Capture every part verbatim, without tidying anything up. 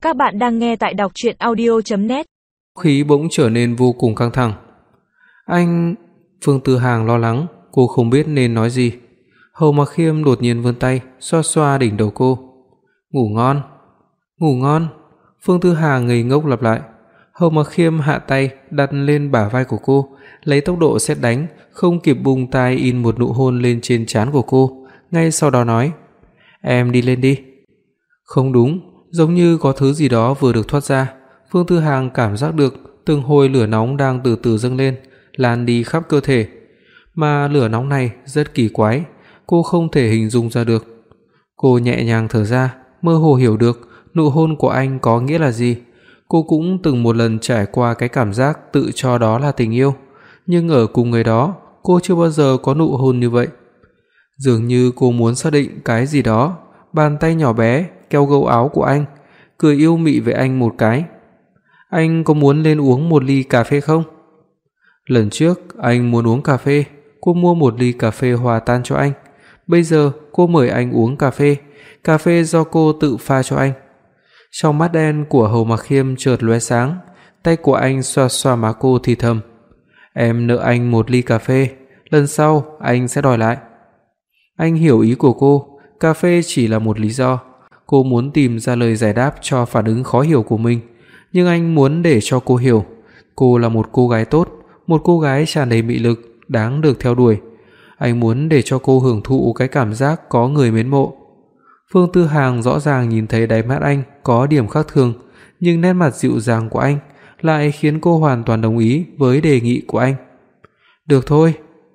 Các bạn đang nghe tại đọc truyện audio chấm net. Khí bỗng trở nên vô cùng căng thẳng. Anh... Phương Tư Hàng lo lắng, cô không biết nên nói gì. Hầu Mặc Khiêm đột nhiên vươn tay, xoa xoa đỉnh đầu cô. Ngủ ngon, ngủ ngon. Phương Tư Hàng ngây ngốc lặp lại. Hầu Mặc Khiêm hạ tay đặt lên bả vai của cô, lấy tốc độ sét đánh, không kịp bung tay in một nụ hôn lên trên trán của cô, ngay sau đó nói: "Em đi lên đi." Không đúng, giống như có thứ gì đó vừa được thoát ra. Phương Tư Hàng cảm giác được từng hồi lửa nóng đang từ từ dâng lên, lan đi khắp cơ thể. Mà lửa nóng này rất kỳ quái, cô không thể hình dung ra được. Cô nhẹ nhàng thở ra, mơ hồ hiểu được nụ hôn của anh có nghĩa là gì. Cô cũng từng một lần trải qua cái cảm giác tự cho đó là tình yêu, nhưng ở cùng người đó, cô chưa bao giờ có nụ hôn như vậy. Dường như cô muốn xác định cái gì đó, bàn tay nhỏ bé kéo gấu áo của anh, cười yêu mị với anh một cái. "Anh có muốn lên uống một ly cà phê không?" Lần trước anh muốn uống cà phê, cô mua một ly cà phê hòa tan cho anh. Bây giờ cô mời anh uống cà phê, cà phê do cô tự pha cho anh. Trong mắt đen của Hầu Mặc Khiêm chợt lóe sáng, tay của anh xoa xoa má cô thì thầm: "Em nợ anh một ly cà phê, lần sau anh sẽ đòi lại." Anh hiểu ý của cô, cà phê chỉ là một lý do. Cô muốn tìm ra lời giải đáp cho phản ứng khó hiểu của mình, nhưng anh muốn để cho cô hiểu, cô là một cô gái tốt, một cô gái tràn đầy mị lực, đáng được theo đuổi. Anh muốn để cho cô hưởng thụ cái cảm giác có người mến mộ. Phương Tư Hàng rõ ràng nhìn thấy đáy mắt anh có điểm khác thường, nhưng nét mặt dịu dàng của anh lại khiến cô hoàn toàn đồng ý với đề nghị của anh. "Được thôi."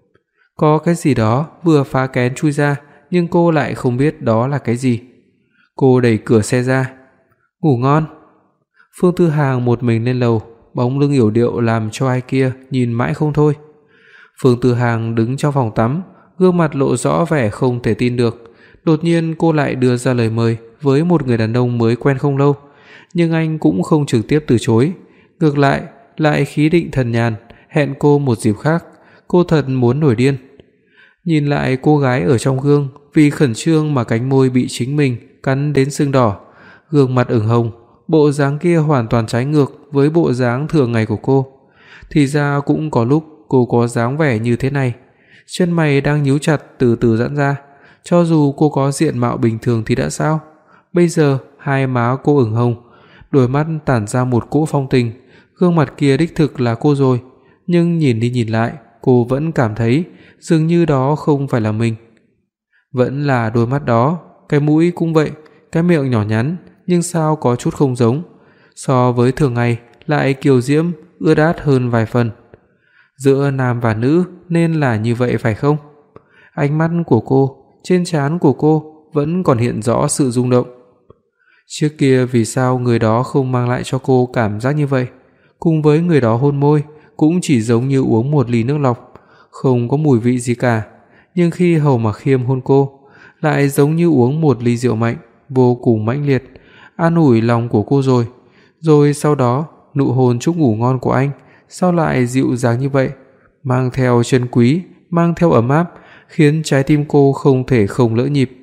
Có cái gì đó vừa phá kén chui ra, nhưng cô lại không biết đó là cái gì. Cô đẩy cửa xe ra. "Ngủ ngon." Phương Tư Hàng một mình lên lầu, bóng lưng yểu điệu làm cho ai kia nhìn mãi không thôi. Phương Tư Hàng đứng trong phòng tắm, gương mặt lộ rõ vẻ không thể tin được. Đột nhiên cô lại đưa ra lời mời với một người đàn ông mới quen không lâu, nhưng anh cũng không trực tiếp từ chối, ngược lại lại khí định thần nhàn hẹn cô một dịp khác. Cô thật muốn nổi điên. Nhìn lại cô gái ở trong gương, vì khẩn trương mà cánh môi bị chính mình cắn đến sưng đỏ, gương mặt ửng hồng, bộ dáng kia hoàn toàn trái ngược với bộ dáng thường ngày của cô. Thì ra cũng có lúc cô có dáng vẻ như thế này. Chân mày đang nhíu chặt từ từ giãn ra. Cho dù cô có diện mạo bình thường thì đã sao? Bây giờ hai má cô ửng hồng, đôi mắt tản ra một cỗ phong tình, gương mặt kia đích thực là cô rồi, nhưng nhìn đi nhìn lại, cô vẫn cảm thấy dường như đó không phải là mình. Vẫn là đôi mắt đó, cái mũi cũng vậy, cái miệng nhỏ nhắn, nhưng sao có chút không giống, so với thường ngày lại kiều diễm, ướt át hơn vài phần. Giữa nam và nữ nên là như vậy phải không? Ánh mắt của cô, trên trán của cô vẫn còn hiện rõ sự rung động. Trước kia vì sao người đó không mang lại cho cô cảm giác như vậy? Cùng với người đó hôn môi cũng chỉ giống như uống một ly nước lọc, không có mùi vị gì cả, nhưng khi Hầu Mặc Khiêm hôn cô, lại giống như uống một ly rượu mạnh, vô cùng mãnh liệt, an ủi lòng của cô rồi. Rồi sau đó, nụ hôn chúc ngủ ngon của anh sao lại dịu dàng như vậy, mang theo chân quý, mang theo ấm áp, khiến trái tim cô không thể không lỡ nhịp.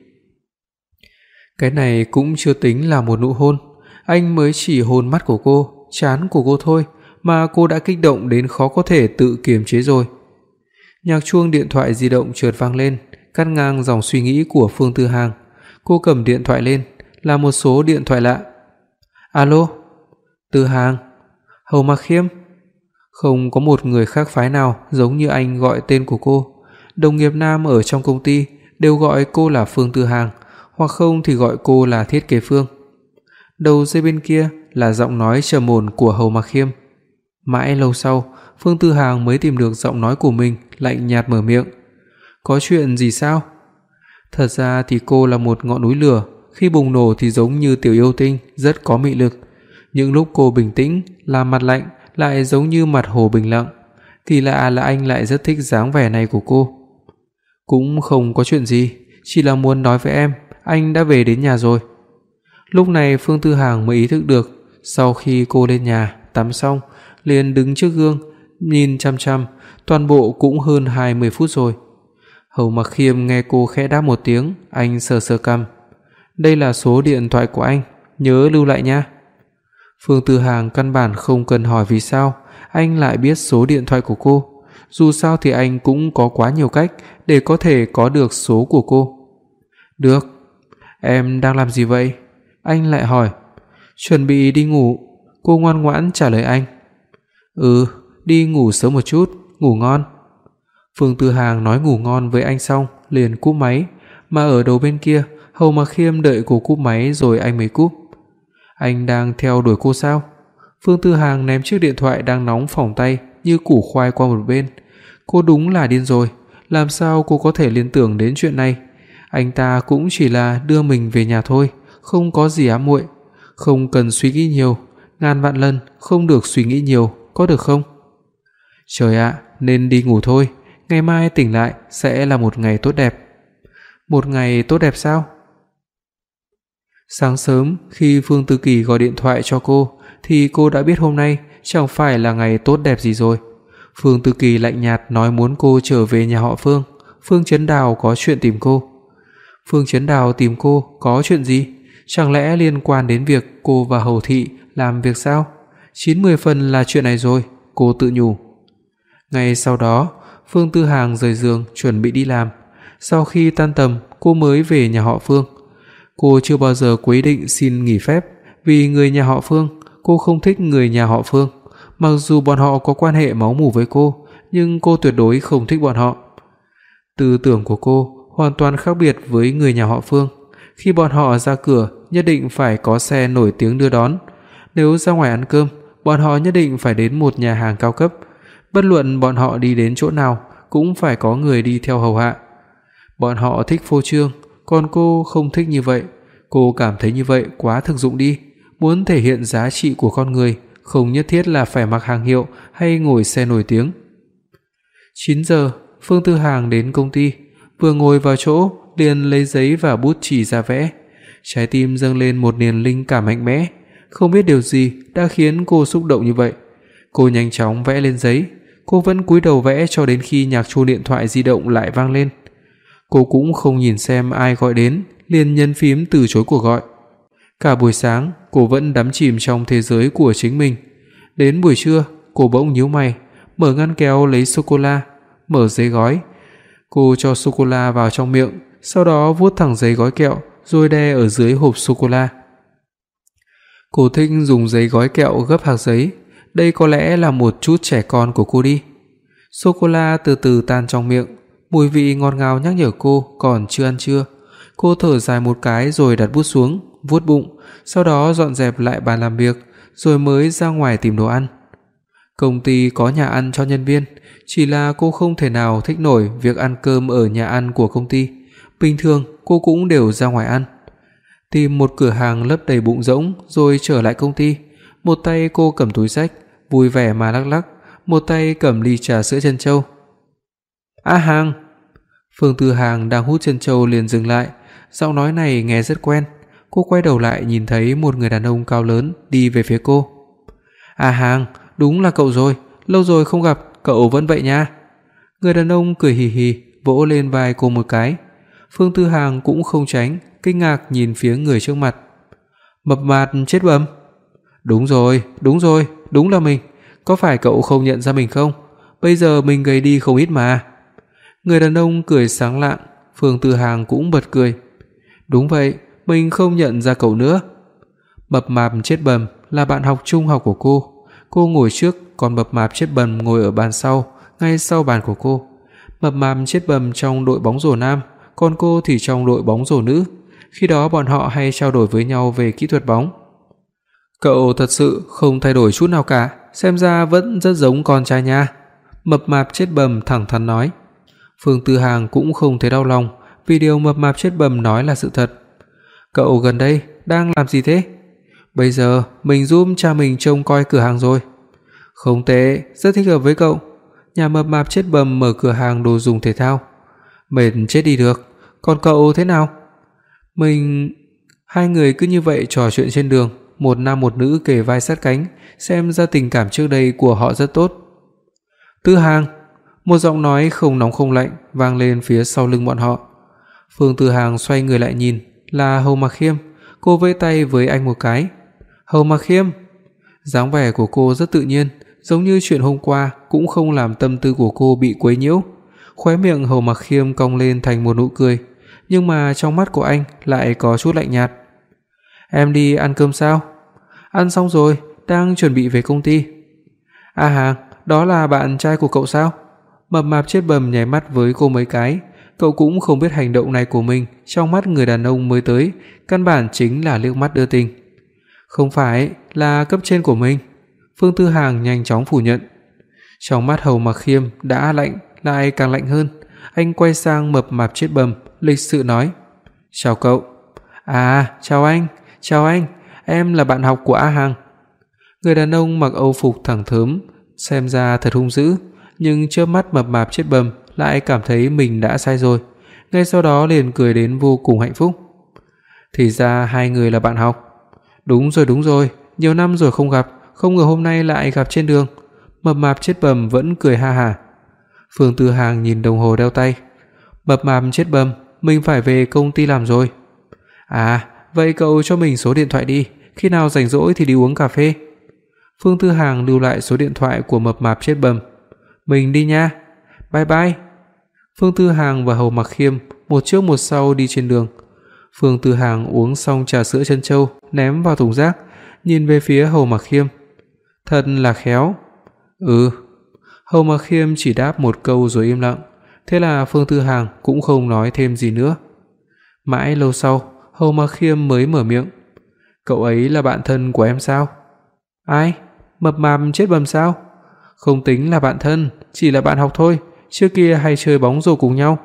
Cái này cũng chưa tính là một nụ hôn, anh mới chỉ hôn mắt của cô, trán của cô thôi mà cô đã kích động đến khó có thể tự kiềm chế rồi. Nhạc chuông điện thoại di động chợt vang lên, cắt ngang dòng suy nghĩ của Phương Tư Hàng. Cô cầm điện thoại lên, là một số điện thoại lạ. "Alo, Tư Hàng, Hầu Mặc Khiêm." Không có một người khác phái nào giống như anh gọi tên của cô. Đồng nghiệp nam ở trong công ty đều gọi cô là Phương Tư Hàng, hoặc không thì gọi cô là Thiết Kế Phương. Đầu dây bên kia là giọng nói trầm ổn của Hầu Mặc Khiêm. Mãi lâu sau, Phương Tư Hàng mới tìm được giọng nói của mình, lạnh nhạt mở miệng. "Có chuyện gì sao?" Thật ra thì cô là một ngọn núi lửa, khi bùng nổ thì giống như tiểu yêu tinh, rất có mị lực. Những lúc cô bình tĩnh, làm mặt lạnh lại giống như mặt hồ bình lặng. Kỳ lạ là anh lại rất thích dáng vẻ này của cô. "Cũng không có chuyện gì, chỉ là muốn nói với em, anh đã về đến nhà rồi." Lúc này Phương Tư Hàng mới ý thức được, sau khi cô lên nhà, tắm xong, liền đứng trước gương, nhìn chăm chăm, toàn bộ cũng hơn hai mươi phút rồi. Hầu Mặc Khiêm nghe cô khẽ đáp một tiếng, anh sờ sờ cằm. "Đây là số điện thoại của anh, nhớ lưu lại nha." Phương Tư Hàng căn bản không cần hỏi vì sao anh lại biết số điện thoại của cô. Dù sao thì anh cũng có quá nhiều cách để có thể có được số của cô. Được. Em đang làm gì vậy? Anh lại hỏi. Chuẩn bị đi ngủ. Cô ngoan ngoãn trả lời anh. Ừ, đi ngủ sớm một chút, ngủ ngon. Phương Tư Hàng nói ngủ ngon với anh xong liền cúp máy, mà ở đầu bên kia Hầu Mặc Khiêm đợi cô cúp máy rồi anh mới cúp. Anh đang theo đuổi cô sao? Phương Tư Hàng ném chiếc điện thoại đang nóng phỏng tay như củ khoai qua một bên. Cô đúng là điên rồi, làm sao cô có thể liên tưởng đến chuyện này? Anh ta cũng chỉ là đưa mình về nhà thôi, không có gì ám muội, không cần suy nghĩ nhiều, ngàn vạn lần không được suy nghĩ nhiều, có được không? Trời ạ, à, nên đi ngủ thôi, ngày mai tỉnh lại sẽ là một ngày tốt đẹp. Một ngày tốt đẹp sao? Sáng sớm khi Phương Tư Kỳ gọi điện thoại cho cô thì cô đã biết hôm nay chẳng phải là ngày tốt đẹp gì rồi. Phương Tư Kỳ lạnh nhạt nói muốn cô trở về nhà họ Phương, Phương Chấn Đào có chuyện tìm cô. Phương Chấn Đào tìm cô có chuyện gì? Chẳng lẽ liên quan đến việc cô và Hầu thị làm việc sao? Chín mươi phần là chuyện này rồi, cô tự nhủ. Ngày sau đó, Phương Tư Hàng rời giường chuẩn bị đi làm. Sau khi tan tầm, cô mới về nhà họ Phương. Cô chưa bao giờ quyết định xin nghỉ phép vì người nhà họ Phương, cô không thích người nhà họ Phương. Mặc dù bọn họ có quan hệ máu mủ với cô, nhưng cô tuyệt đối không thích bọn họ. Tư tưởng của cô hoàn toàn khác biệt với người nhà họ Phương. Khi bọn họ ra cửa, nhất định phải có xe nổi tiếng đưa đón. Nếu ra ngoài ăn cơm, bọn họ nhất định phải đến một nhà hàng cao cấp. Bất luận bọn họ đi đến chỗ nào, cũng phải có người đi theo hầu hạ. Bọn họ thích phô trương, còn cô không thích như vậy. Cô cảm thấy như vậy quá thực dụng đi. Muốn thể hiện giá trị của con người, không nhất thiết là phải mặc hàng hiệu hay ngồi xe nổi tiếng. chín giờ, Phương Tư Hàng đến công ty, vừa ngồi vào chỗ liền lấy giấy và bút chỉ ra vẽ. Trái tim dâng lên một niềm linh cảm mạnh mẽ, không biết điều gì đã khiến cô xúc động như vậy. Cô nhanh chóng vẽ lên giấy, cô vẫn cúi đầu vẽ cho đến khi nhạc chuông điện thoại di động lại vang lên. Cô cũng không nhìn xem ai gọi đến, liền nhấn phím từ chối cuộc gọi. Cả buổi sáng, cô vẫn đắm chìm trong thế giới của chính mình. Đến buổi trưa, cô bỗng nhíu mày, mở ngăn kéo lấy sô cô la, mở giấy gói. Cô cho sô cô la vào trong miệng, sau đó vuốt thẳng giấy gói kẹo rồi đè ở dưới hộp sô cô la. Cô thích dùng giấy gói kẹo gấp hạt giấy, đây có lẽ là một chút trẻ con của cô đi. Sô cô la từ từ tan trong miệng, mùi vị ngọt ngào nhắc nhở cô còn chưa ăn trưa. Cô thở dài một cái rồi đặt bút xuống, vuốt bụng, sau đó dọn dẹp lại bàn làm việc, rồi mới ra ngoài tìm đồ ăn. Công ty có nhà ăn cho nhân viên, chỉ là cô không thể nào thích nổi việc ăn cơm ở nhà ăn của công ty. Bình thường cô cũng đều ra ngoài ăn. Tìm một cửa hàng lấp đầy bụng rỗng rồi trở lại công ty. Một tay cô cầm túi xách, vui vẻ mà lắc lắc, một tay cầm ly trà sữa trân châu. "A Hàng." Phương Tư Hàng đang hút trân châu liền dừng lại, giọng nói này nghe rất quen. Cô quay đầu lại nhìn thấy một người đàn ông cao lớn đi về phía cô. "A Hàng, đúng là cậu rồi, lâu rồi không gặp, cậu vẫn vậy nha." Người đàn ông cười hì hì, vỗ lên vai cô một cái. Phương Tư Hàng cũng không tránh, kinh ngạc nhìn phía người trước mặt. "Mập mạp chết bầm." "Đúng rồi, đúng rồi, đúng là mình. Có phải cậu không nhận ra mình không? Bây giờ mình gầy đi không ít mà." Người đàn ông cười sáng lạng, Phương Tư Hàng cũng bật cười. "Đúng vậy, mình không nhận ra cậu nữa." Mập mạp chết bầm là bạn học trung học của cô. Cô ngồi trước, còn mập mạp chết bầm ngồi ở bàn sau, ngay sau bàn của cô. Mập mạp chết bầm trong đội bóng rổ nam, còn cô thì trong đội bóng rổ nữ. Khi đó bọn họ hay trao đổi với nhau về kỹ thuật bóng. "Cậu thật sự không thay đổi chút nào cả, xem ra vẫn rất giống con trai nha." Mập mạp chết bầm thẳng thắn nói. Phương Tư Hàng cũng không thấy đau lòng, vì điều mập mạp chết bầm nói là sự thật. "Cậu gần đây đang làm gì thế?" "Bây giờ mình giúp cha mình trông coi cửa hàng rồi." "Không tệ, rất thích hợp với cậu." Nhà mập mạp chết bầm mở cửa hàng đồ dùng thể thao. "Mệt chết đi được, còn cậu thế nào?" Mình... Hai người cứ như vậy trò chuyện trên đường, một nam một nữ kề vai sát cánh, xem ra tình cảm trước đây của họ rất tốt. "Tư Hàng." Một giọng nói không nóng không lạnh vang lên phía sau lưng bọn họ. Phương Tư Hàng xoay người lại nhìn, là Hầu Mặc Khiêm. Cô vẫy tay với anh một cái. "Hầu Mặc Khiêm." Dáng vẻ của cô rất tự nhiên, giống như chuyện hôm qua cũng không làm tâm tư của cô bị quấy nhiễu. Khóe miệng Hầu Mặc Khiêm cong lên thành một nụ cười, nhưng mà trong mắt của anh lại có chút lạnh nhạt. "Em đi ăn cơm sao?" "Ăn xong rồi, đang chuẩn bị về công ty." "A Hàng, đó là bạn trai của cậu sao?" Mập mạp chết bầm nháy mắt với cô mấy cái, cậu cũng không biết hành động này của mình trong mắt người đàn ông mới tới, căn bản chính là liếc mắt đưa tình. "Không phải, là cấp trên của mình." Phương Tư Hàng nhanh chóng phủ nhận. Trong mắt Hầu Mặc Khiêm đã lạnh lại càng lạnh hơn, anh quay sang mập mạp chết bầm, lịch sự nói: "Chào cậu." "À, chào anh, chào anh, em là bạn học của A Hàng." Người đàn ông mặc Âu phục thẳng thớm, xem ra thật hung dữ, nhưng chớp mắt mập mạp chết bầm lại cảm thấy mình đã sai rồi, ngay sau đó liền cười đến vô cùng hạnh phúc. "Thì ra hai người là bạn học." "Đúng rồi, đúng rồi, nhiều năm rồi không gặp, không ngờ hôm nay lại gặp trên đường." Mập mạp chết bầm vẫn cười ha hả. Phương Tư Hàng nhìn đồng hồ đeo tay. "Mập mạp chết bầm, mình phải về công ty làm rồi." "À, vậy cậu cho mình số điện thoại đi, khi nào rảnh rỗi thì đi uống cà phê." Phương Tư Hàng lưu lại số điện thoại của mập mạp chết bầm. "Mình đi nha. Bye bye." Phương Tư Hàng và Hầu Mặc Khiêm một trước một sau đi trên đường. Phương Tư Hàng uống xong trà sữa trân châu, ném vào thùng rác, nhìn về phía Hầu Mặc Khiêm. "Thật là khéo." "Ừ." Hầu Mặc Khiêm chỉ đáp một câu rồi im lặng, thế là Phương Tư Hàng cũng không nói thêm gì nữa. Mãi lâu sau, Hầu Mặc Khiêm mới mở miệng. "Cậu ấy là bạn thân của em sao?" "Ai? Mập mạp chết bầm sao?" "Không tính là bạn thân, chỉ là bạn học thôi, trước kia hay chơi bóng rổ cùng nhau."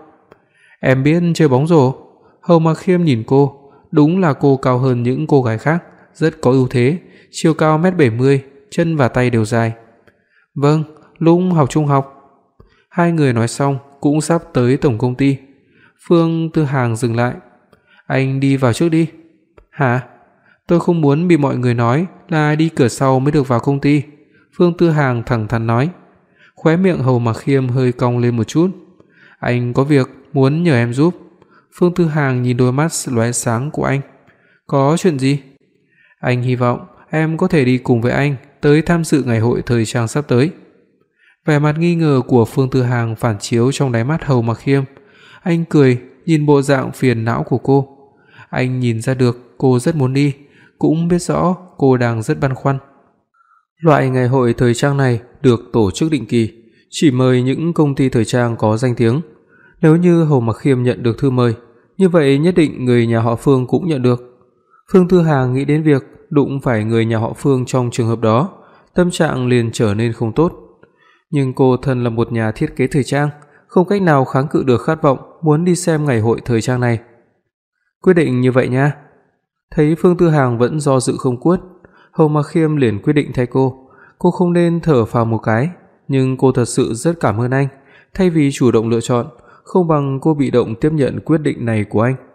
"Em biết chơi bóng rổ." Hầu Mặc Khiêm nhìn cô, đúng là cô cao hơn những cô gái khác, rất có ưu thế, chiều cao mét bảy mươi, chân và tay đều dài. "Vâng, lúc học trung học." Hai người nói xong cũng sắp tới tổng công ty. Phương Tư Hàng dừng lại. "Anh đi vào trước đi." "Hả?" "Tôi không muốn bị mọi người nói là đi cửa sau mới được vào công ty." Phương Tư Hàng thẳng thắn nói. Khóe miệng Hầu Mặc Khiêm hơi cong lên một chút. "Anh có việc muốn nhờ em giúp." Phương Tư Hàng nhìn đôi mắt lóe sáng của anh. "Có chuyện gì?" "Anh hy vọng em có thể đi cùng với anh tới tham dự ngày hội thời trang sắp tới." Vẻ mặt nghi ngờ của Phương Tư Hàng phản chiếu trong đáy mắt Hầu Mặc Khiêm. Anh cười, nhìn bộ dạng phiền não của cô. Anh nhìn ra được cô rất muốn đi, cũng biết rõ cô đang rất băn khoăn. Loại ngày hội thời trang này được tổ chức định kỳ, chỉ mời những công ty thời trang có danh tiếng. Nếu như Hầu Mặc Khiêm nhận được thư mời, như vậy nhất định người nhà họ Phương cũng nhận được. Phương Tư Hàng nghĩ đến việc đụng phải người nhà họ Phương trong trường hợp đó, tâm trạng liền trở nên không tốt. Nhưng cô thân là một nhà thiết kế thời trang, không cách nào kháng cự được khát vọng muốn đi xem ngày hội thời trang này. "Quyết định như vậy nha." Thấy Phương Tư Hàng vẫn do dự không quyết, Hầu Mặc Khiêm liền quyết định thay cô. Cô không nên thở phào một cái, nhưng cô thật sự rất cảm ơn anh, thay vì chủ động lựa chọn, không bằng cô bị động tiếp nhận quyết định này của anh.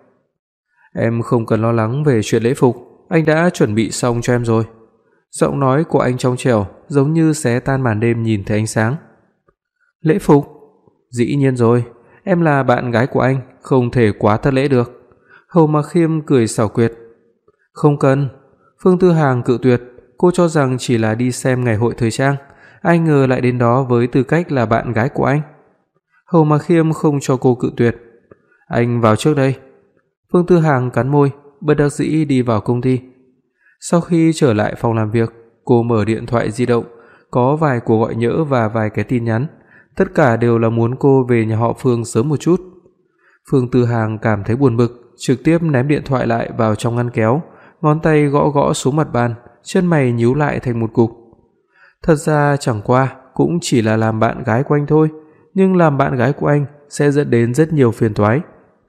"Em không cần lo lắng về chuyện lễ phục, anh đã chuẩn bị xong cho em rồi." Giọng nói của anh trong trẻo, giống như xé tan màn đêm nhìn thấy ánh sáng. "Lễ phục? Dĩ nhiên rồi, em là bạn gái của anh, không thể quá thất lễ được." Hầu Mặc Khiêm cười xảo quyệt. "Không cần." Phương Tư Hàng cự tuyệt, cô cho rằng chỉ là đi xem ngày hội thời trang, ai ngờ lại đến đó với tư cách là bạn gái của anh. Hầu Mặc Khiêm không cho cô cự tuyệt. "Anh vào trước đây." Phương Tư Hàng cắn môi, bất đắc dĩ đi vào công ty. Sau khi trở lại phòng làm việc, cô mở điện thoại di động, có vài cuộc gọi nhỡ và vài cái tin nhắn, tất cả đều là muốn cô về nhà họ Phương sớm một chút. Phương Tư Hàng cảm thấy buồn bực, trực tiếp ném điện thoại lại vào trong ngăn kéo, ngón tay gõ gõ xuống mặt bàn, chân mày nhíu lại thành một cục. Thật ra chẳng qua cũng chỉ là làm bạn gái của anh thôi, nhưng làm bạn gái của anh sẽ dẫn đến rất nhiều phiền toái.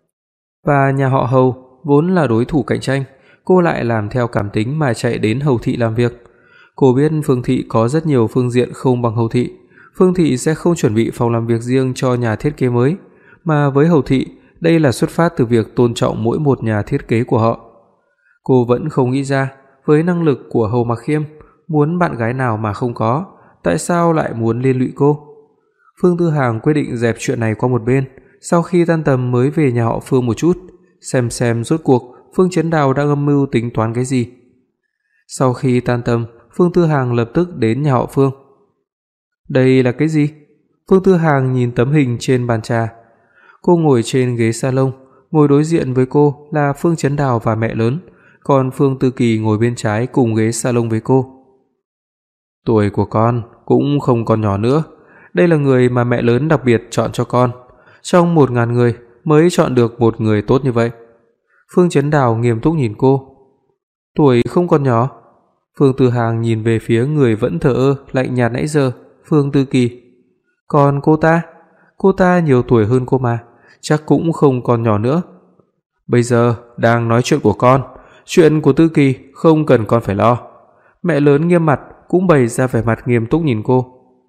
Và nhà họ Hầu vốn là đối thủ cạnh tranh, cô lại làm theo cảm tính mà chạy đến Hầu thị làm việc. Cô biết Phương thị có rất nhiều phương diện không bằng Hầu thị, Phương thị sẽ không chuẩn bị phòng làm việc riêng cho nhà thiết kế mới, mà với Hầu thị, đây là xuất phát từ việc tôn trọng mỗi một nhà thiết kế của họ. Cô vẫn không nghĩ ra, với năng lực của Hầu Mặc Khiêm, muốn bạn gái nào mà không có, tại sao lại muốn liên lụy cô? Phương Tư Hàng quyết định dẹp chuyện này qua một bên, sau khi tan tầm mới về nhà họ Phương một chút, xem xem rốt cuộc Phương Chấn Đào đang âm mưu tính toán cái gì. Sau khi tan tầm, Phương Tư Hàng lập tức đến nhà họ Phương. Đây là cái gì? Phương Tư Hàng nhìn tấm hình trên bàn trà. Cô ngồi trên ghế salon, ngồi đối diện với cô là Phương Chấn Đào và mẹ lớn, còn Phương Tư Kỳ ngồi bên trái cùng ghế salon với cô. Tuổi của con cũng không còn nhỏ nữa, đây là người mà mẹ lớn đặc biệt chọn cho con, trong một ngàn người mới chọn được một người tốt như vậy. Phương Chấn Đào nghiêm túc nhìn cô. Tuổi không còn nhỏ? Phương Tư Hàng nhìn về phía người vẫn thờ ơ lạnh nhạt nãy giờ, Phương Tư Kỳ. Còn cô ta? Cô ta nhiều tuổi hơn cô mà, chắc cũng không còn nhỏ nữa. Bây giờ đang nói chuyện của con, chuyện của Tư Kỳ không cần con phải lo. Mẹ lớn nghiêm mặt cũng bày ra vẻ mặt nghiêm túc nhìn cô.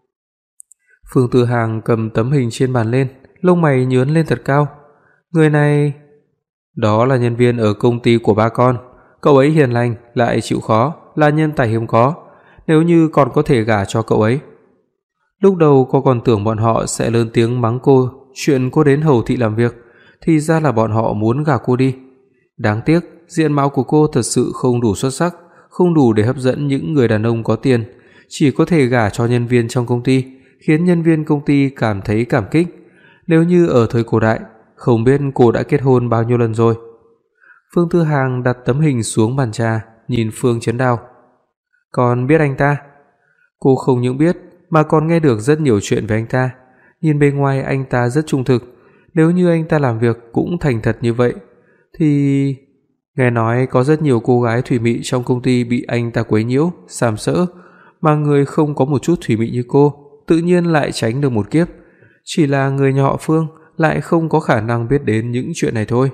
Phương Tư Hàng cầm tấm hình trên bàn lên, lông mày nhướng lên thật cao. Người này, đó là nhân viên ở công ty của ba con, cậu ấy hiền lành lại chịu khó, là nhân tài hiếm có, nếu như còn có thể gả cho cậu ấy. Lúc đầu cô còn tưởng bọn họ sẽ lớn tiếng mắng cô chuyện cô đến hầu thị làm việc, thì ra là bọn họ muốn gả cô đi. Đáng tiếc, diện mạo của cô thật sự không đủ xuất sắc, không đủ để hấp dẫn những người đàn ông có tiền, chỉ có thể gả cho nhân viên trong công ty, khiến nhân viên công ty cảm thấy cảm kích. Nếu như ở thời cổ đại, không biết cô đã kết hôn bao nhiêu lần rồi. Phương Tư Hàng đặt tấm hình xuống bàn trà, nhìn Phương Chấn Đào. Con biết anh ta? Cô không những biết mà còn nghe được rất nhiều chuyện về anh ta. Nhìn bề ngoài anh ta rất trung thực, nếu như anh ta làm việc cũng thành thật như vậy thì... Nghe nói có rất nhiều cô gái thủy mị trong công ty bị anh ta quấy nhiễu, sàm sỡ, mà người không có một chút thủy mị như cô tự nhiên lại tránh được một kiếp. Chỉ là người nhà họ Phương lại không có khả năng biết đến những chuyện này thôi.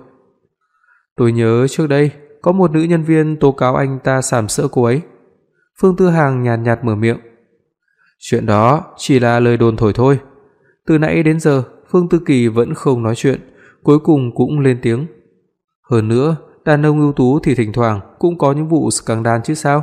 Tôi nhớ trước đây có một nữ nhân viên tố cáo anh ta sàm sỡ cô ấy. Phương Tư Hàng nhàn nhạt, nhạt mở miệng. Chuyện đó chỉ là lời đồn thổi thôi. Từ nãy đến giờ Phương Tư Kỳ vẫn không nói chuyện, cuối cùng cũng lên tiếng. Hơn nữa, đàn ông ưu tú thì thỉnh thoảng cũng có những vụ scandal chứ sao?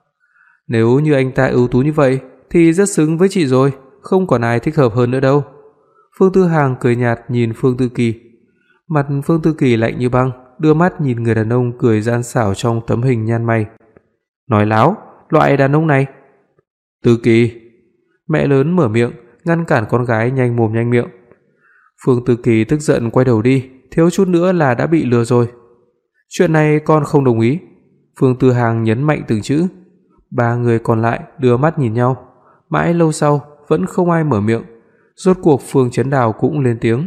Nếu như anh ta ưu tú như vậy thì rất xứng với chị rồi, không còn ai thích hợp hơn nữa đâu. Phương Tư Hàng cười nhạt nhìn Phương Tư Kỳ. Mặt Phương Tư Kỳ lạnh như băng, đưa mắt nhìn người đàn ông cười gian xảo trong tấm hình nhăn mày. Nói láo, loại đàn ông này. Tư Kỳ. Mẹ lớn mở miệng, ngăn cản con gái nhanh mồm nhanh miệng. Phương Tư Kỳ tức giận quay đầu đi, thiếu chút nữa là đã bị lừa rồi. Chuyện này con không đồng ý. Phương Tư Hàng nhấn mạnh từng chữ. Ba người còn lại đưa mắt nhìn nhau. Mãi lâu sau vẫn không ai mở miệng. Rốt cuộc Phương Chấn Đào cũng lên tiếng.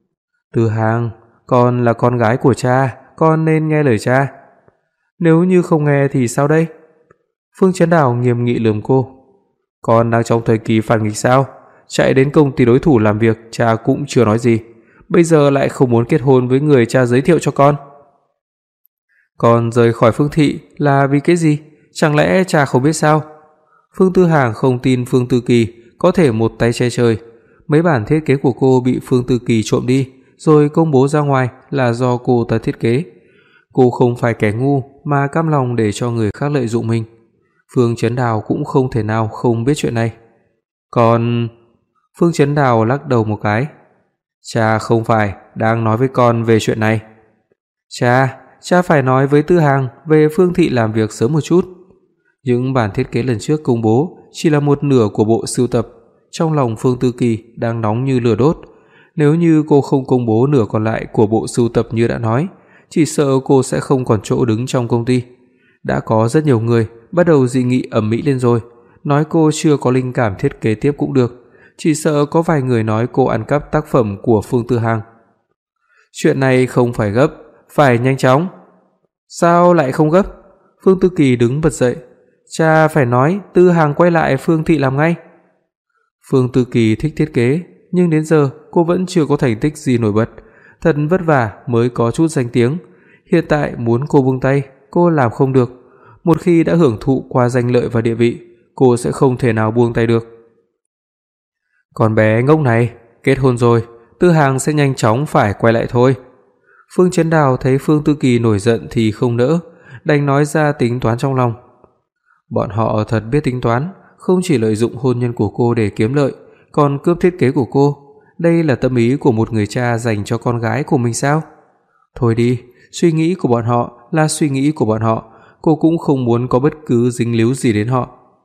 Tư Hàng, con là con gái của cha, con nên nghe lời cha. Nếu như không nghe thì sao đây? Phương Chấn Đào nghiêm nghị lườm cô. Con đang trong thời kỳ phản nghịch sao? Chạy đến công ty đối thủ làm việc, cha cũng chưa nói gì. Bây giờ lại không muốn kết hôn với người cha giới thiệu cho con. Con rời khỏi Phương thị là vì cái gì? Chẳng lẽ cha không biết sao? Phương Tư Hàng không tin Phương Tư Kỳ có thể một tay che trời. Mấy bản thiết kế của cô bị Phương Tư Kỳ trộm đi, rồi công bố ra ngoài là do cô ta thiết kế. Cô không phải kẻ ngu mà cam lòng để cho người khác lợi dụng mình. Phương Chấn Đào cũng không thể nào không biết chuyện này. Còn... Phương Chấn Đào lắc đầu một cái. Cha không phải đang nói với con về chuyện này. Cha, cha phải nói với Tư Hàng về Phương thị làm việc sớm một chút. Những bản thiết kế lần trước công bố chỉ là một nửa của bộ sưu tập. Trong lòng Phương Tư Kỳ đang nóng như lửa đốt. Nếu như cô không công bố nửa còn lại của bộ sưu tập như đã nói, chỉ sợ cô sẽ không còn chỗ đứng trong công ty. Đã có rất nhiều người bắt đầu dị nghị ầm ĩ lên rồi, nói cô chưa có linh cảm thiết kế tiếp cũng được. Chỉ sợ có vài người nói cô ăn cắp tác phẩm của Phương Tư Hàng. Chuyện này không phải gấp, phải nhanh chóng. Sao lại không gấp? Phương Tư Kỳ đứng bật dậy. Cha phải nói Tư Hàng quay lại Phương thị làm ngay. Phương Tư Kỳ thích thiết kế, nhưng đến giờ cô vẫn chưa có thành tích gì nổi bật, thật vất vả mới có chút danh tiếng. Hiện tại muốn cô buông tay, cô làm không được. Một khi đã hưởng thụ qua danh lợi và địa vị, cô sẽ không thể nào buông tay được. Con bé ngốc này, kết hôn rồi, Tư Hàng sẽ nhanh chóng phải quay lại thôi. Phương Chấn Đào thấy Phương Tư Kỳ nổi giận thì không nỡ, đành nói ra tính toán trong lòng. Bọn họ thật biết tính toán, không chỉ lợi dụng hôn nhân của cô để kiếm lợi, còn cướp thiết kế của cô. Đây là tâm ý của một người cha dành cho con gái của mình sao? Thôi đi, suy nghĩ của bọn họ là suy nghĩ của bọn họ, cô cũng không muốn có bất cứ dính líu gì đến họ.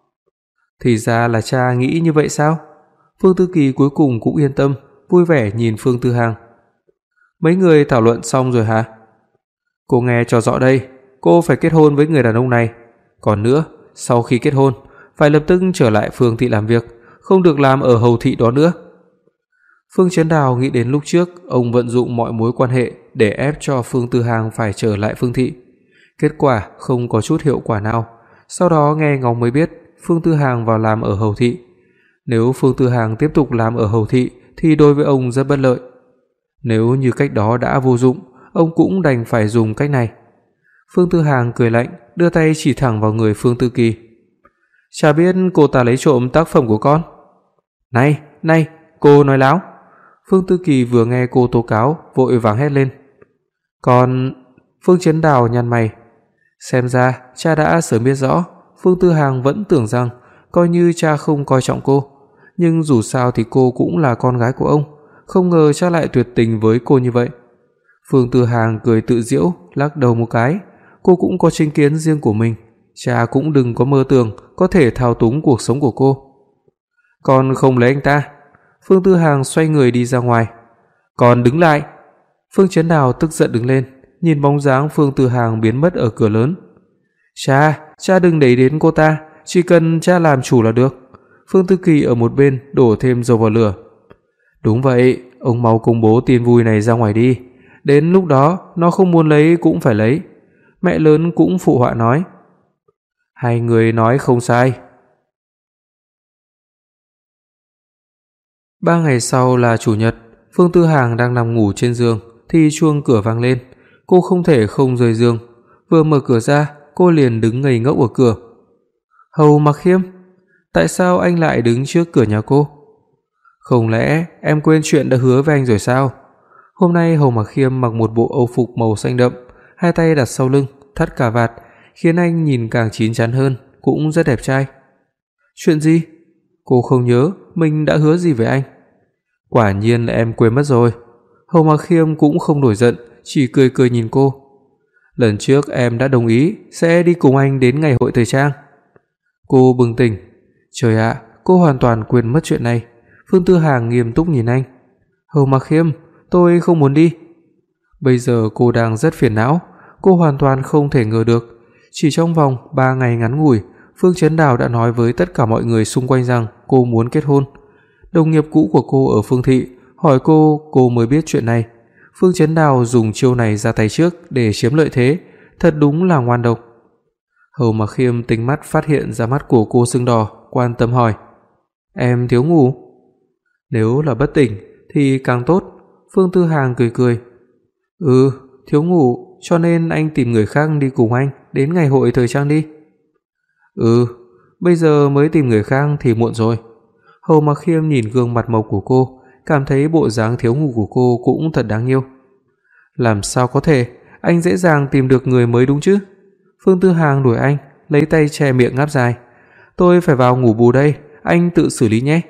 Thì ra là cha nghĩ như vậy sao? Phương Tư Kỳ cuối cùng cũng yên tâm, vui vẻ nhìn Phương Tư Hàng. Mấy người thảo luận xong rồi hả? Cô nghe cho rõ đây, cô phải kết hôn với người đàn ông này. Còn nữa, sau khi kết hôn, phải lập tức trở lại Phương thị làm việc, không được làm ở hầu thị đó nữa. Phương Chấn Đào nghĩ đến lúc trước ông vận dụng mọi mối quan hệ để ép cho Phương Tư Hàng phải trở lại Phương thị. Kết quả không có chút hiệu quả nào. Sau đó nghe ngóng mới biết Phương Tư Hàng vào làm ở hầu thị. Nếu Phương Tư Hàng tiếp tục làm ở hầu thị thì đối với ông rất bất lợi. Nếu như cách đó đã vô dụng, ông cũng đành phải dùng cách này. Phương Tư Hàng cười lạnh, đưa tay chỉ thẳng vào người Phương Tư Kỳ. Chả biết cô ta lấy trộm tác phẩm của con. Này, này, cô nói láo. Phương Tư Kỳ vừa nghe cô tố cáo, vội vàng hét lên. Còn... Phương Chấn Đào nhăn mày. Xem ra cha đã sớm biết rõ. Phương Tư Hàng vẫn tưởng rằng coi như cha không coi trọng cô, nhưng dù sao thì cô cũng là con gái của ông, không ngờ cha lại tuyệt tình với cô như vậy. Phương Tư Hàng cười tự giễu, lắc đầu một cái. Cô cũng có chính kiến riêng của mình, cha cũng đừng có mơ tưởng có thể thao túng cuộc sống của cô. Con không lấy anh ta. Phương Tư Hàng xoay người đi ra ngoài. Còn đứng lại. Phương Chấn Đào tức giận đứng lên, nhìn bóng dáng Phương Tư Hàng biến mất ở cửa lớn. Cha, cha đừng để ý đến cô ta, chỉ cần cha làm chủ là được. Phương Tư Kỳ ở một bên đổ thêm dầu vào lửa. Đúng vậy, ông mau công bố tin vui này ra ngoài đi. Đến lúc đó nó không muốn lấy cũng phải lấy. Mẹ lớn cũng phụ họa nói. Hai người nói không sai. Ba ngày sau là chủ nhật. Phương Tư Hàng đang nằm ngủ trên giường thì chuông cửa vang lên. Cô không thể không rời giường. Vừa mở cửa ra, cô liền đứng ngây ngốc ở cửa. Hầu Mặc Khiêm, tại sao anh lại đứng trước cửa nhà cô? Không lẽ em quên chuyện đã hứa với anh rồi sao? Hôm nay Hầu Mặc Khiêm mặc một bộ âu phục màu xanh đậm, hai tay đặt sau lưng, thắt cà vạt, khiến anh nhìn càng chín chắn hơn, cũng rất đẹp trai. Chuyện gì? Cô không nhớ mình đã hứa gì với anh. Quả nhiên là em quên mất rồi. Hầu Mặc Khiêm cũng không nổi giận, chỉ cười cười nhìn cô. Lần trước em đã đồng ý sẽ đi cùng anh đến ngày hội thời trang. Cô bừng tỉnh. Trời ạ, cô hoàn toàn quên mất chuyện này. Phương Tư Hàng nghiêm túc nhìn anh. Hầu Mặc Khiêm, tôi không muốn đi. Bây giờ cô đang rất phiền não. Cô hoàn toàn không thể ngờ được, chỉ trong vòng ba ngày ngắn ngủi, Phương Chấn Đào đã nói với tất cả mọi người xung quanh rằng cô muốn kết hôn. Đồng nghiệp cũ của cô ở Phương thị hỏi cô, cô mới biết chuyện này. Phương Chấn Đào dùng chiêu này ra tay trước để chiếm lợi thế, thật đúng là ngoan độc. Hầu Mặc Khiêm tinh mắt phát hiện ra mắt của cô sưng đỏ, quan tâm hỏi: "Em thiếu ngủ?" "Nếu là bất tỉnh thì càng tốt." Phương Tư Hàng cười cười. "Ừ, thiếu ngủ, cho nên anh tìm người khác đi cùng anh đến ngày hội thời trang đi." "Ừ, bây giờ mới tìm người khác thì muộn rồi." Hầu Mặc Khiêm nhìn gương mặt mộc của cô, cảm thấy bộ dáng thiếu ngủ của cô cũng thật đáng yêu. "Làm sao có thể, anh dễ dàng tìm được người mới đúng chứ?" Phương Tư Hàng đuổi anh, lấy tay che miệng ngáp dài. "Tôi phải vào ngủ bù đây, anh tự xử lý nhé."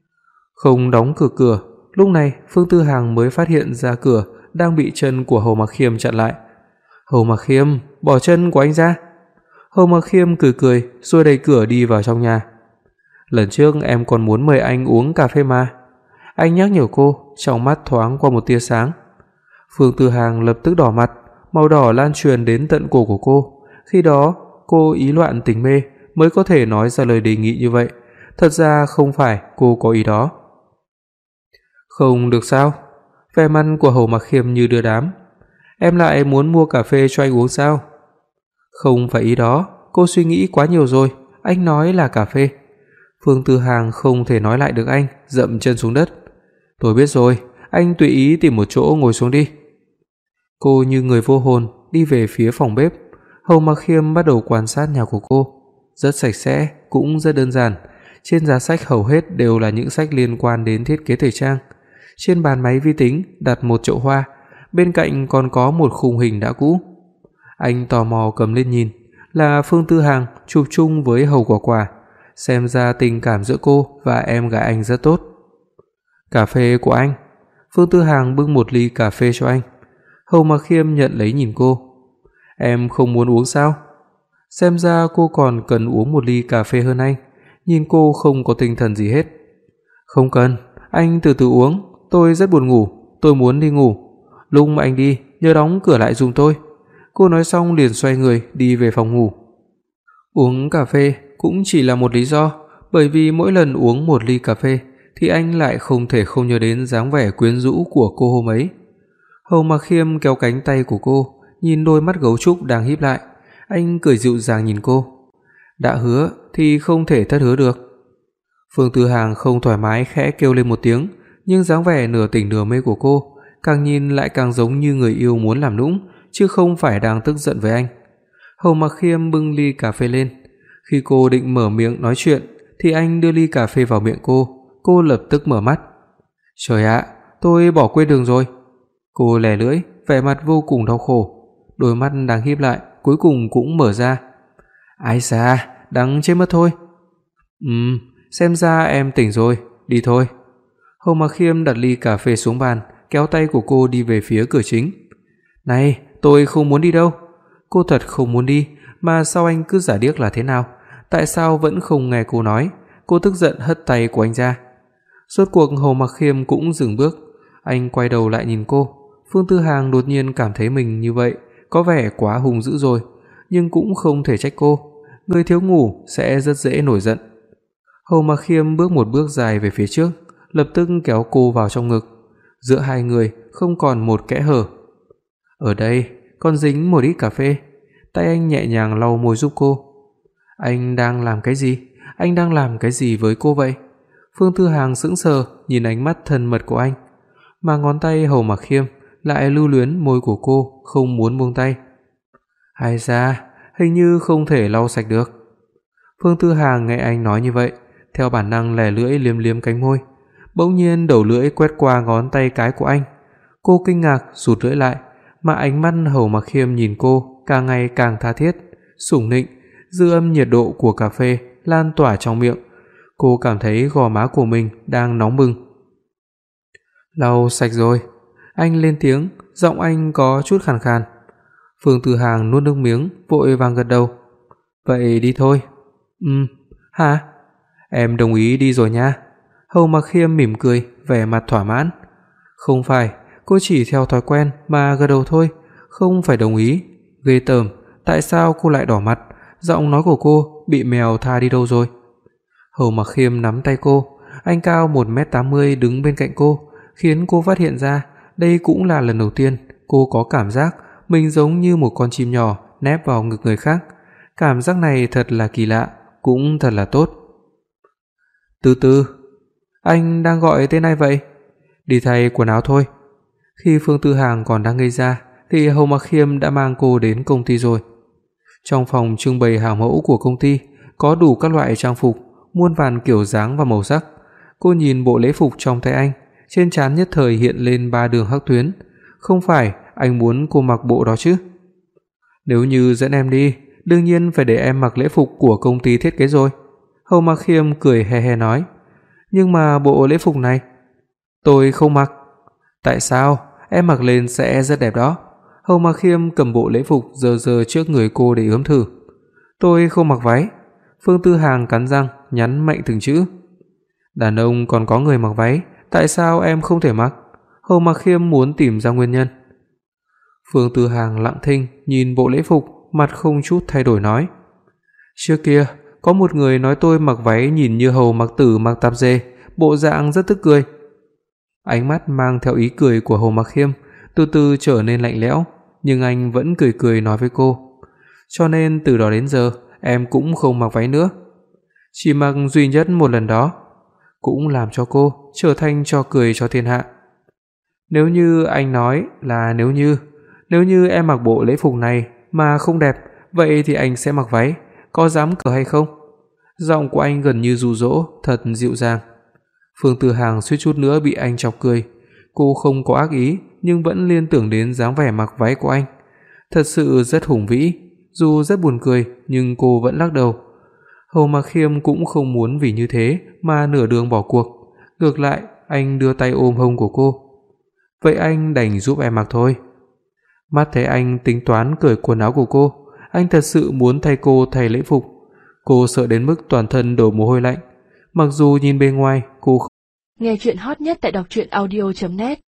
Không đóng cửa cửa, lúc này Phương Tư Hàng mới phát hiện ra cửa đang bị chân của Hầu Mặc Khiêm chặn lại. "Hầu Mặc Khiêm, bỏ chân của anh ra." Hầu Mặc Khiêm cười cười rồi đẩy cửa đi vào trong nhà. "Lần trước em còn muốn mời anh uống cà phê mà." Anh nhắc nhở cô, trong mắt thoáng qua một tia sáng. Phương Tư Hàng lập tức đỏ mặt, màu đỏ lan truyền đến tận cổ của cô. Khi đó, cô ý loạn tình mê mới có thể nói ra lời đề nghị như vậy. Thật ra không phải cô có ý đó. "Không được sao?" Vẻ mặt của Hầu Mặc Khiêm như đưa đám. "Em lại muốn mua cà phê cho anh uống sao?" "Không phải ý đó, cô suy nghĩ quá nhiều rồi, anh nói là cà phê." Phương Tư Hàng không thể nói lại được anh, dậm chân xuống đất. "Tôi biết rồi, anh tùy ý tìm một chỗ ngồi xuống đi." Cô như người vô hồn đi về phía phòng bếp. Hầu Mặc Khiêm bắt đầu quan sát nhà của cô. Rất sạch sẽ, cũng rất đơn giản. Trên giá sách hầu hết đều là những sách liên quan đến thiết kế thời trang. Trên bàn máy vi tính đặt một chậu hoa, bên cạnh còn có một khung hình đã cũ. Anh tò mò cầm lên nhìn, là Phương Tư Hàng chụp chung với Hầu Quả Quả. Xem ra tình cảm giữa cô và em gái anh rất tốt. "Cà phê của anh." Phương Tư Hàng bưng một ly cà phê cho anh. Hầu Mặc Khiêm nhận lấy nhìn cô. "Em không muốn uống sao?" Xem ra cô còn cần uống một ly cà phê hơn anh, nhìn cô không có tinh thần gì hết. "Không cần, anh từ từ uống, tôi rất buồn ngủ, tôi muốn đi ngủ. Lúc mà anh đi, nhớ đóng cửa lại giùm tôi." Cô nói xong liền xoay người đi về phòng ngủ. Uống cà phê cũng chỉ là một lý do, bởi vì mỗi lần uống một ly cà phê thì anh lại không thể không nhớ đến dáng vẻ quyến rũ của cô hôm ấy. Hầu Mặc Khiêm kéo cánh tay của cô, nhìn đôi mắt gấu trúc đang híp lại, anh cười dịu dàng nhìn cô. Đã hứa thì không thể thất hứa được. Phương Tư Hàng không thoải mái khẽ kêu lên một tiếng, nhưng dáng vẻ nửa tỉnh nửa mê của cô càng nhìn lại càng giống như người yêu muốn làm nũng, chứ không phải đang tức giận với anh. Hầu Mặc Khiêm bưng ly cà phê lên, khi cô định mở miệng nói chuyện thì anh đưa ly cà phê vào miệng cô, cô lập tức mở mắt. "Trời ạ, tôi bỏ quên đường rồi." Cô lè lưỡi, vẻ mặt vô cùng đau khổ, đôi mắt đang híp lại cuối cùng cũng mở ra. "Ái da, đắng chết mất thôi." "Ừm, xem ra em tỉnh rồi, đi thôi." Hầu Mặc Khiêm đặt ly cà phê xuống bàn, kéo tay của cô đi về phía cửa chính. "Này, tôi không muốn đi đâu." Cô thật không muốn đi, mà sao anh cứ giả điếc là thế nào? Tại sao vẫn không nghe cô nói? Cô tức giận hất tay của anh ra. Rốt cuộc Hầu Mặc Khiêm cũng dừng bước, anh quay đầu lại nhìn cô. Phương Tư Hàng đột nhiên cảm thấy mình như vậy có vẻ quá hung dữ rồi, nhưng cũng không thể trách cô, người thiếu ngủ sẽ rất dễ nổi giận. Hầu Mặc Khiêm bước một bước dài về phía trước, lập tức kéo cô vào trong ngực. Giữa hai người không còn một kẽ hở. "Ở đây còn dính một ít cà phê." Tay anh nhẹ nhàng lau môi giúp cô. Anh đang làm cái gì? Anh đang làm cái gì với cô vậy? Phương Tư Hàng sững sờ nhìn ánh mắt thân mật của anh, mà ngón tay Hầu Mặc Khiêm lại lưu luyến môi của cô, không muốn buông tay. Hay ra, hình như không thể lau sạch được. Phương Tư Hàng nghe anh nói như vậy, theo bản năng lè lưỡi liếm liếm cánh môi. Bỗng nhiên đầu lưỡi quét qua ngón tay cái của anh. Cô kinh ngạc rụt lưỡi lại, mà ánh mắt Hầu Mặc Khiêm nhìn cô càng ngày càng tha thiết, sủng nịnh, dư âm nhiệt độ của cà phê lan tỏa trong miệng. Cô cảm thấy gò má của mình đang nóng bừng. "Lau sạch rồi." Anh lên tiếng, giọng anh có chút khàn khàn. Phương Tư Hàng nuốt nước miếng, vội vàng gật đầu. "Vậy đi thôi." "Ừm, hả? Em đồng ý đi rồi nha." Hầu Mặc Khiêm mỉm cười, vẻ mặt thỏa mãn. "Không phải, cô chỉ theo thói quen mà gật đầu thôi, không phải đồng ý." Ghê tởm, tại sao cô lại đỏ mặt? Giọng nói của cô bị mèo tha đi đâu rồi? Hầu Mặc Khiêm nắm tay cô, anh cao một mét tám mươi đứng bên cạnh cô, khiến cô phát hiện ra đây cũng là lần đầu tiên cô có cảm giác mình giống như một con chim nhỏ nép vào ngực người khác. Cảm giác này thật là kỳ lạ, cũng thật là tốt. "Từ từ, anh đang gọi tên ai vậy?" "Đi thay quần áo thôi." Khi Phương Tư Hàng còn đang ngây ra thì Hầu Mặc Khiêm đã mang cô đến công ty rồi. Trong phòng trưng bày hàng mẫu của công ty có đủ các loại trang phục, muôn vàn kiểu dáng và màu sắc. Cô nhìn bộ lễ phục trong tay anh, trên trán nhất thời hiện lên ba đường hắc tuyến. Không phải anh muốn cô mặc bộ đó chứ? "Nếu như dẫn em đi, đương nhiên phải để em mặc lễ phục của công ty thiết kế rồi." Hầu Mặc Khiêm cười he he nói. "Nhưng mà bộ lễ phục này tôi không mặc." "Tại sao? Em mặc lên sẽ rất đẹp đó." Hầu Mặc Khiêm cầm bộ lễ phục giơ giơ trước người cô để ướm thử. "Tôi không mặc váy." Phương Tư Hàng cắn răng nhắn mạnh từng chữ. "Đàn ông còn có người mặc váy, tại sao em không thể mặc?" Hầu Mặc Khiêm muốn tìm ra nguyên nhân. Phương Tư Hàng lặng thinh nhìn bộ lễ phục, mặt không chút thay đổi nói. "Trước kia có một người nói tôi mặc váy nhìn như hầu mặc tử mặc tạp dề, bộ dạng rất tức cười." Ánh mắt mang theo ý cười của Hầu Mặc Khiêm từ từ trở nên lạnh lẽo, nhưng anh vẫn cười cười nói với cô. "Cho nên từ đó đến giờ em cũng không mặc váy nữa." Chỉ mặc duy nhất một lần đó, cũng làm cho cô trở thành trò cười cho thiên hạ. "Nếu như anh nói là nếu như, nếu như em mặc bộ lễ phục này mà không đẹp, vậy thì anh sẽ mặc váy, có dám cờ hay không?" Giọng của anh gần như dụ dỗ, thật dịu dàng. Phương Tư Hàng suýt chút nữa bị anh chọc cười. Cô không có ác ý nhưng vẫn liên tưởng đến dáng vẻ mặc váy của anh, thật sự rất hùng vĩ. Dù rất buồn cười nhưng cô vẫn lắc đầu. Hầu Mặc Khiêm cũng không muốn vì như thế mà nửa đường bỏ cuộc, ngược lại anh đưa tay ôm hông của cô. "Vậy anh đành giúp em mặc thôi." Mắt thấy anh tính toán cởi quần áo của cô, anh thật sự muốn thay cô thay lễ phục. Cô sợ đến mức toàn thân đổ mồ hôi lạnh. Mặc dù nhìn bên ngoài cô không... Nghe chuyện hot nhất tại đọc truyện audio chấm net